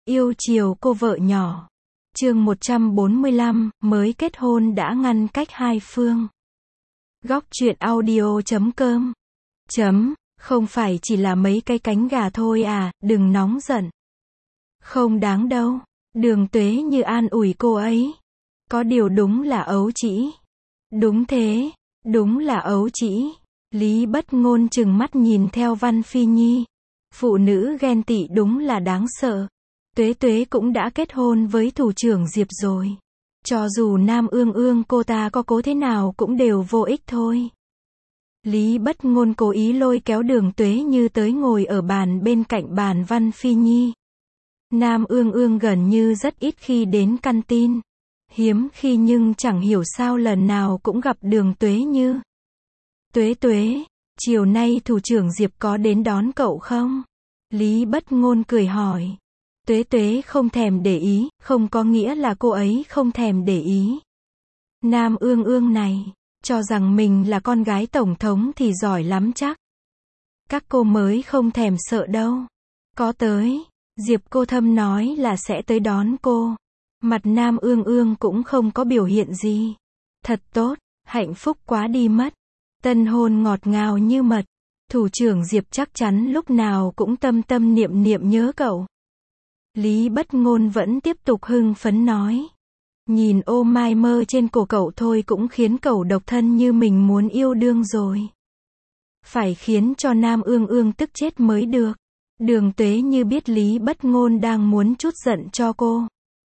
Yêu chiều cô vợ nhỏ. Chương 145, mới kết hôn đã ngăn cách hai phương. Góc truyện audio.com. Không phải chỉ là mấy cái cánh gà thôi à, đừng nóng giận. Không đáng đâu. Đường Tuế như an ủi cô ấy. Có điều đúng là ấu trĩ. Đúng thế, đúng là ấu trĩ. Lý Bất Ngôn trừng mắt nhìn theo Văn Phi Nhi. Phụ nữ ghen tị đúng là đáng sợ. Tuế Tuế cũng đã kết hôn với thủ trưởng Diệp rồi. Cho dù Nam Ương Ương cô ta có cố thế nào cũng đều vô ích thôi. Lý Bất Ngôn cố ý lôi kéo Đường Tuế Như tới ngồi ở bàn bên cạnh bàn Văn Phi Nhi. Nam Ương Ương gần như rất ít khi đến căn tin. Hiếm khi nhưng chẳng hiểu sao lần nào cũng gặp Đường Tuế Như. Tuế Tuế, chiều nay thủ trưởng Diệp có đến đón cậu không? Lý Bất Ngôn cười hỏi. Tuế Tuế không thèm để ý, không có nghĩa là cô ấy không thèm để ý. Nam Ương Ương này, cho rằng mình là con gái tổng thống thì giỏi lắm chắc. Các cô mới không thèm sợ đâu. Có tới, Diệp Cô Thâm nói là sẽ tới đón cô. Mặt Nam Ương Ương cũng không có biểu hiện gì. Thật tốt, hạnh phúc quá đi mất. Tân hôn ngọt ngào như mật. Thủ trưởng Diệp chắc chắn lúc nào cũng tâm tâm niệm niệm nhớ cậu. Lý Bất Ngôn vẫn tiếp tục hưng phấn nói. Nhìn ô mai mơ trên cổ cậu thôi cũng khiến cậu độc thân như mình muốn yêu đương rồi. Phải khiến cho Nam Ương Ương tức chết mới được. Đường Tuế Như biết Lý Bất Ngôn đang muốn trút giận cho cô.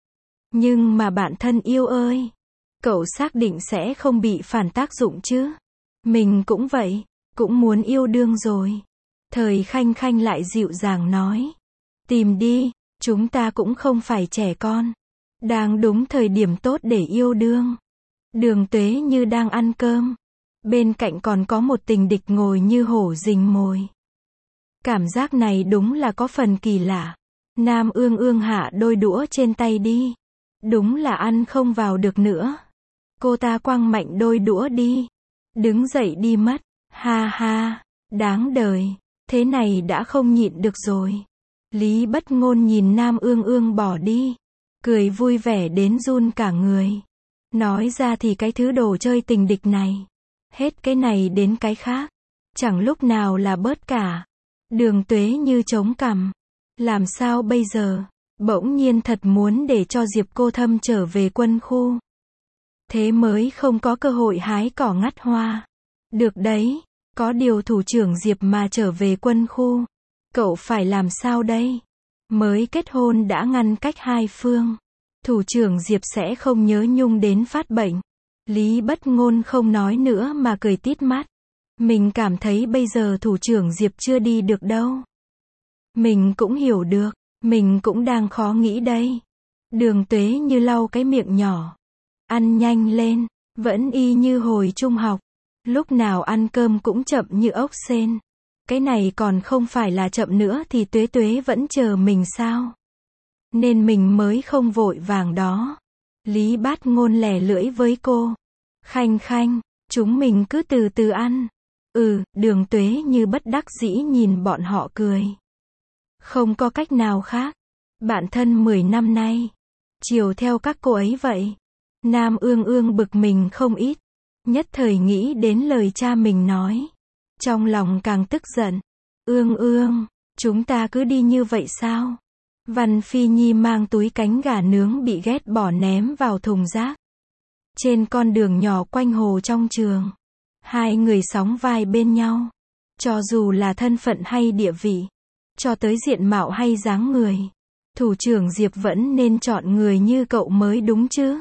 Nhưng mà bạn thân yêu ơi, cậu xác định sẽ không bị phản tác dụng chứ? Mình cũng vậy, cũng muốn yêu đương rồi. Thời Khanh Khanh lại dịu dàng nói. Tìm đi, chúng ta cũng không phải trẻ con. Đang đúng thời điểm tốt để yêu đương. Đường Tuế Như đang ăn cơm. Bên cạnh còn có một tình địch ngồi như hổ rình mồi. Cảm giác này đúng là có phần kỳ lạ. Nam Ương Ương hạ đôi đũa trên tay đi. Đúng là ăn không vào được nữa. Cô ta quăng mạnh đôi đũa đi. Đứng dậy đi mất. Ha ha, đáng đời. Thế này đã không nhịn được rồi. Lý Bất Ngôn nhìn Nam Ương Ương bỏ đi. Cười vui vẻ đến run cả người. Nói ra thì cái thứ đồ chơi tình địch này. Hết cái này đến cái khác. Chẳng lúc nào là bớt cả. Đường Tuế Như chống cằm. Làm sao bây giờ? Bỗng nhiên thật muốn để cho Diệp Cô Thâm trở về quân khu. Thế mới không có cơ hội hái cỏ ngắt hoa. Được đấy, có điều thủ trưởng Diệp mà trở về quân khu. Cậu phải làm sao đây? Mới kết hôn đã ngăn cách hai phương. Thủ trưởng Diệp sẽ không nhớ nhung đến phát bệnh. Lý Bất Ngôn không nói nữa mà cười tít mắt. Mình cảm thấy bây giờ thủ trưởng Diệp chưa đi được đâu. Mình cũng hiểu được, mình cũng đang khó nghĩ đây. Đường Tuế Như lau cái miệng nhỏ. Ăn nhanh lên, vẫn y như hồi trung học. Lúc nào ăn cơm cũng chậm như ốc sên. Cái này còn không phải là chậm nữa thì Tuế Tuế vẫn chờ mình sao? Nên mình mới không vội vàng đó. Lý Bát Ngôn lẻ lưỡi với cô. Khanh Khanh, chúng mình cứ từ từ ăn. Đường Tuế Như bất đắc dĩ nhìn bọn họ cười. Không có cách nào khác. Bạn thân 10 năm nay. Chiều theo các cô ấy vậy. Nam Ương Ương bực mình không ít. Nhất thời nghĩ đến lời cha mình nói. Trong lòng càng tức giận. Ương Ương, chúng ta cứ đi như vậy sao? Văn Phi Nhi mang túi cánh gà nướng bị ghét bỏ ném vào thùng rác. Trên con đường nhỏ quanh hồ trong trường. Hai người sóng vai bên nhau. Cho dù là thân phận hay địa vị. Cho tới diện mạo hay dáng người. Thủ trưởng Diệp vẫn nên chọn người như cậu mới đúng chứ.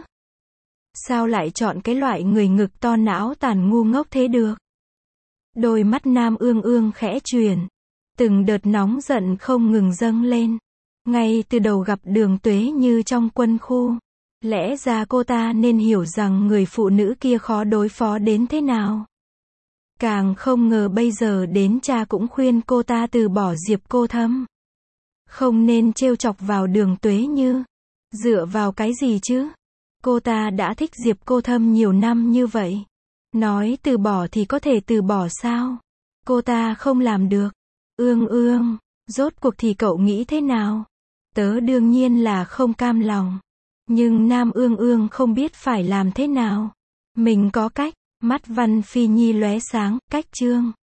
Sao lại chọn cái loại người ngực to não tàn ngu ngốc thế được? Đôi mắt Nam Ương Ương khẽ chuyển. Từng đợt nóng giận không ngừng dâng lên. Ngay từ đầu gặp Đường Tuế Như trong quân khu. Lẽ ra cô ta nên hiểu rằng người phụ nữ kia khó đối phó đến thế nào. Càng không ngờ bây giờ đến cha cũng khuyên cô ta từ bỏ Diệp Cô Thâm. Không nên trêu chọc vào Đường Tuế Như. Dựa vào cái gì chứ? Cô ta đã thích Diệp Cô Thâm nhiều năm như vậy. Nói từ bỏ thì có thể từ bỏ sao? Cô ta không làm được. Ương Ương, rốt cuộc thì cậu nghĩ thế nào? Tớ đương nhiên là không cam lòng. Nhưng Nam Ương Ương không biết phải làm thế nào. Mình có cách. Mắt Văn Phi Nhi lóe sáng, cách chương.